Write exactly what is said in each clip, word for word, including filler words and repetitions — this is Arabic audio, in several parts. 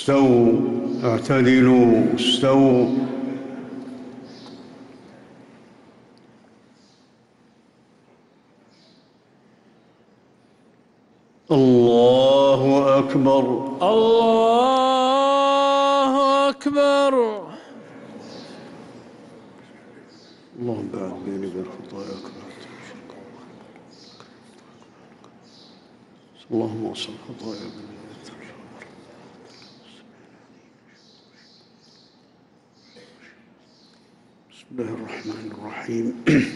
استووا اعتدلوا استووا. الله أكبر الله أكبر. اللهم بعد بيني وبين خطاياك، اللهم وصل خطاياك. بسم الله الرحمن الرحيم.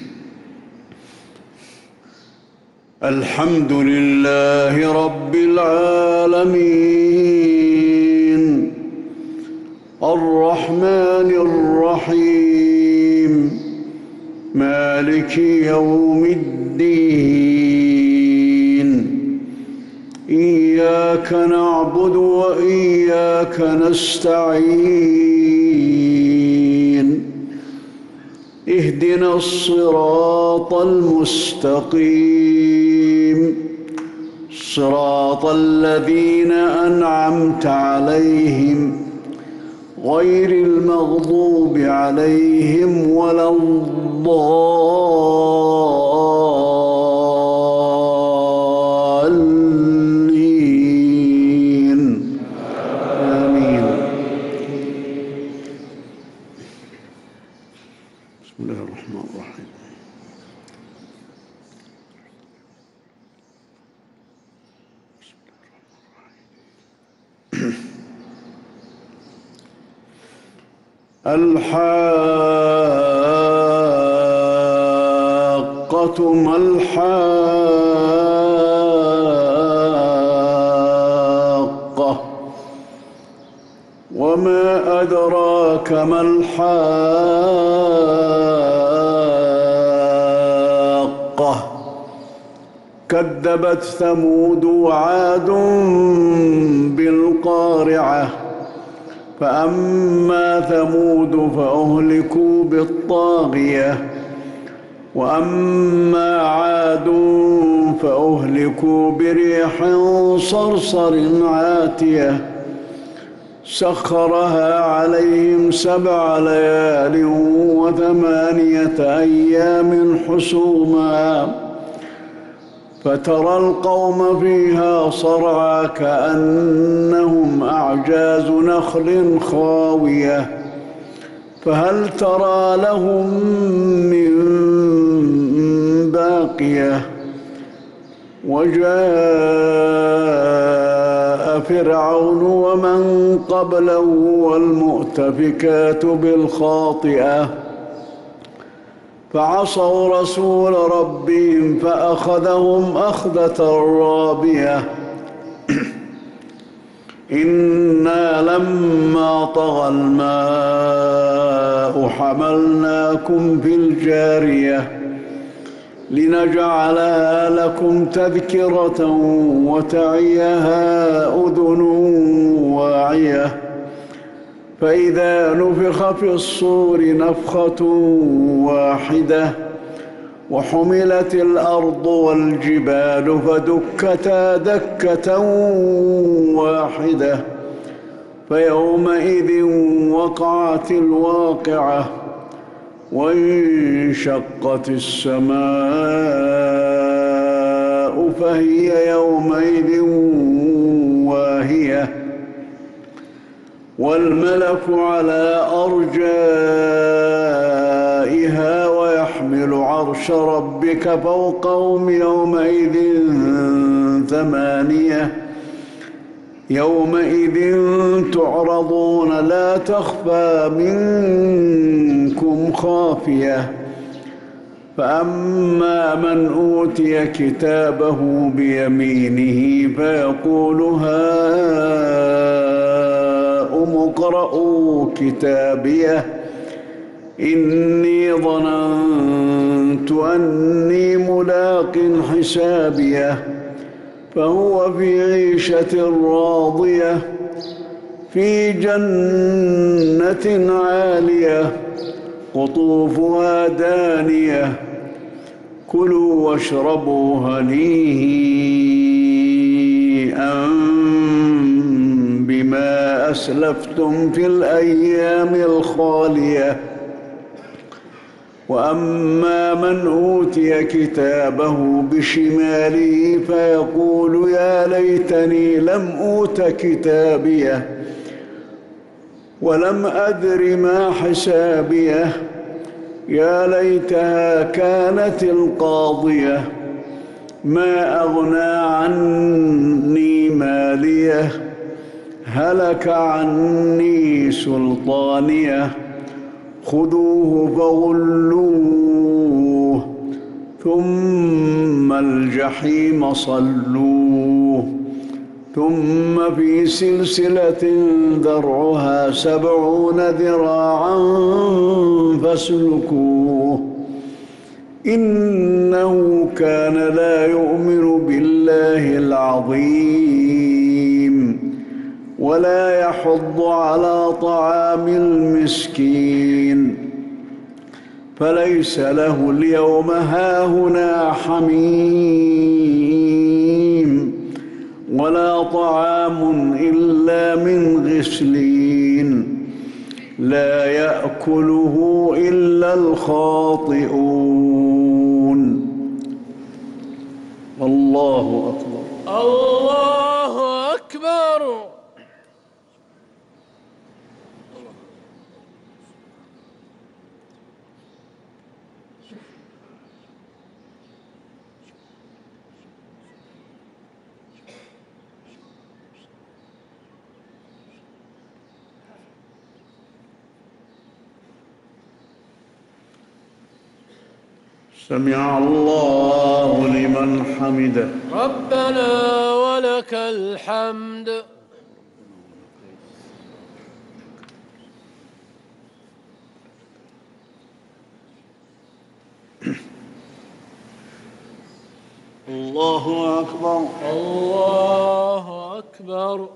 الحمد لله رب العالمين الرحمن الرحيم مالك يوم الدين. إياك نعبد وإياك نستعين. اهدنا الصراط المستقيم صراط الذين أنعمت عليهم غير المغضوب عليهم ولا الضالين. آمين. بسم الله الرحمن الرحيم. الحاقة ما الحاقة وما أدراك ما الحاقة. كذبت ثمود وعاد بالقارعة. فأما ثمود فأهلكوا بالطاغية وأما عاد فأهلكوا بريح صرصر عاتية سخرها عليهم سبع ليال وثمانية أيام حسوما فترى القوم فيها صرعى كأنهم أعجاز نخل خاوية فهل ترى لهم من باقية. وجاء فرعون ومن قبله والمؤتفكات بالخاطئة فعصوا رسول ربهم فأخذهم أخذة رابية. إنا لما طغى الماء حملناكم في الجارية لنجعلها لكم تذكرة وتعيها أذن واعية. فإذا نفخ في الصور نفخة واحدة وحملت الأرض والجبال فدكتا دكة واحدة فيومئذ وقعت الواقعة وانشقت السماء فهي يومئذ واهية والملك على أرجائها ويحمل عرش ربك فوقهم يومئذ ثمانية يومئذ تعرضون لا تخفى منكم خافية. فأما من أوتي كتابه بيمينه فيقول هاؤم اقرءوا كتابيه إني ظننت أني ملاق حسابيه فهو في عيشة راضية في جنة عالية قطوفها دانية كلوا واشربوا هنيئا بما أسلفتم في الأيام الخالية. وأما من أوتي كتابه بشماله فيقول يا ليتني لم أوت كتابيه ولم أدر ما حسابيه يا ليتها كانت القاضية ما أغنى عني ماليه هلك عني سلطانيه خذوه فغلوه ثم الجحيم صلوه ثم في سلسلة ذرعها سبعون ذراعا فاسلكوه إنه كان لا يؤمن بالله العظيم ولا يحض على طعام المسكين فليس له اليوم هاهنا حميم ولا طعام إلا من غسلين لا يأكله إلا الخاطئون. الله أكبر. الله أكبر. سمع الله لمن حمده. ربنا ولك الحمد. الله أكبر. الله أكبر.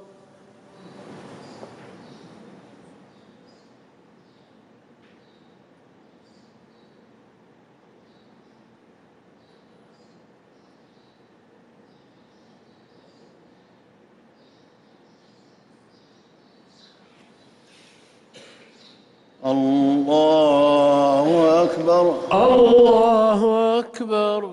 الله أكبر. الله أكبر.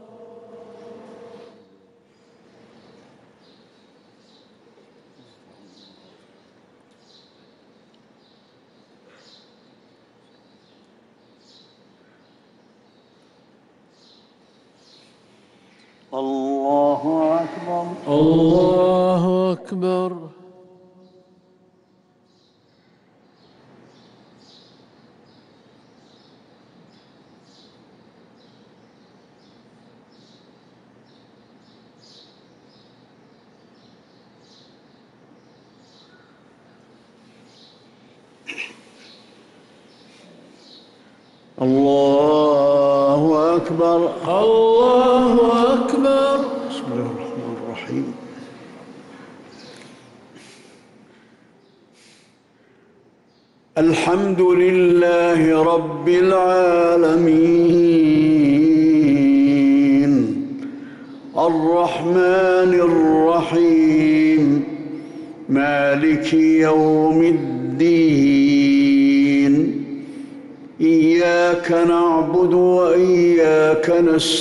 الله أكبر. الله أكبر. الله أكبر. الله أكبر. بسم الله الرحمن الرحيم. الحمد لله رب العالمين الرحمن الرحيم مالك يوم الدين إياك نعبد وإياك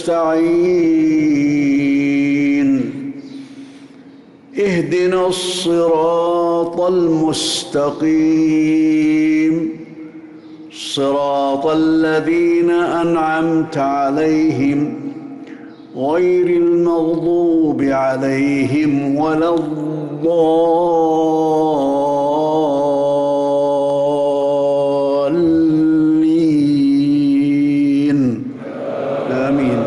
نستعين اهدنا الصراط المستقيم صراط الذين أنعمت عليهم غير المغضوب عليهم ولا الضالين آمين.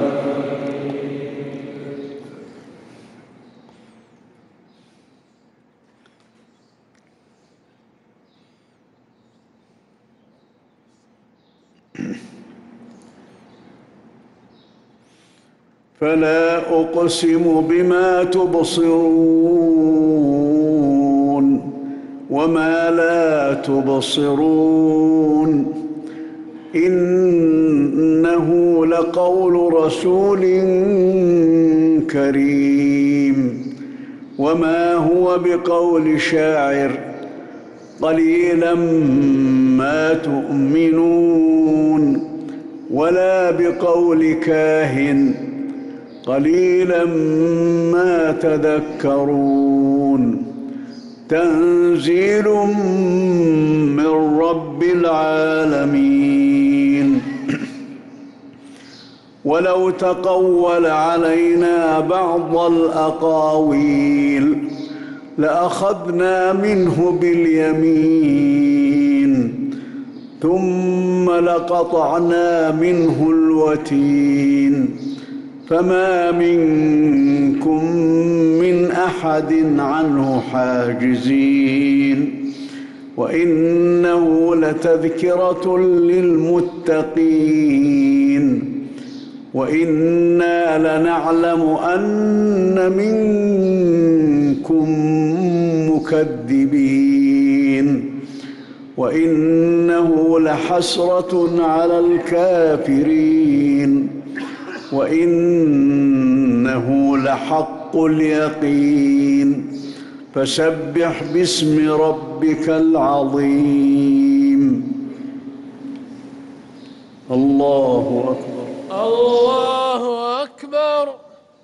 فلا أقسم بما تبصرون وما لا تبصرون إنه لقول رسول كريم وما هو بقول شاعر قليلا ما تؤمنون ولا بقول كاهن قليلا ما تذكرون تنزيل من رب العالمين ولو تقول علينا بعض الأقاويل لأخذنا منه باليمين ثم لقطعنا منه الوتين فما منكم من أحد عنه حاجزين وإنه لتذكرة للمتقين وإنا لنعلم أن منكم مكذبين وإنه لحسرة على الكافرين وإنه لحق اليقين فسبح باسم ربك العظيم. الله أكبر. الله أكبر.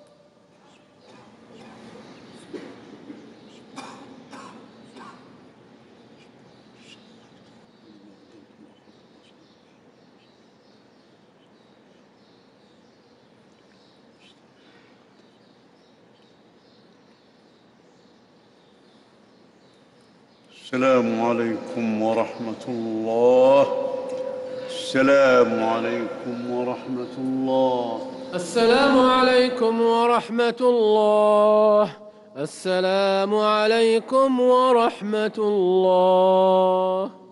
السلام عليكم ورحمة الله. السلام عليكم ورحمة الله. السلام عليكم ورحمة الله. السلام عليكم ورحمة الله.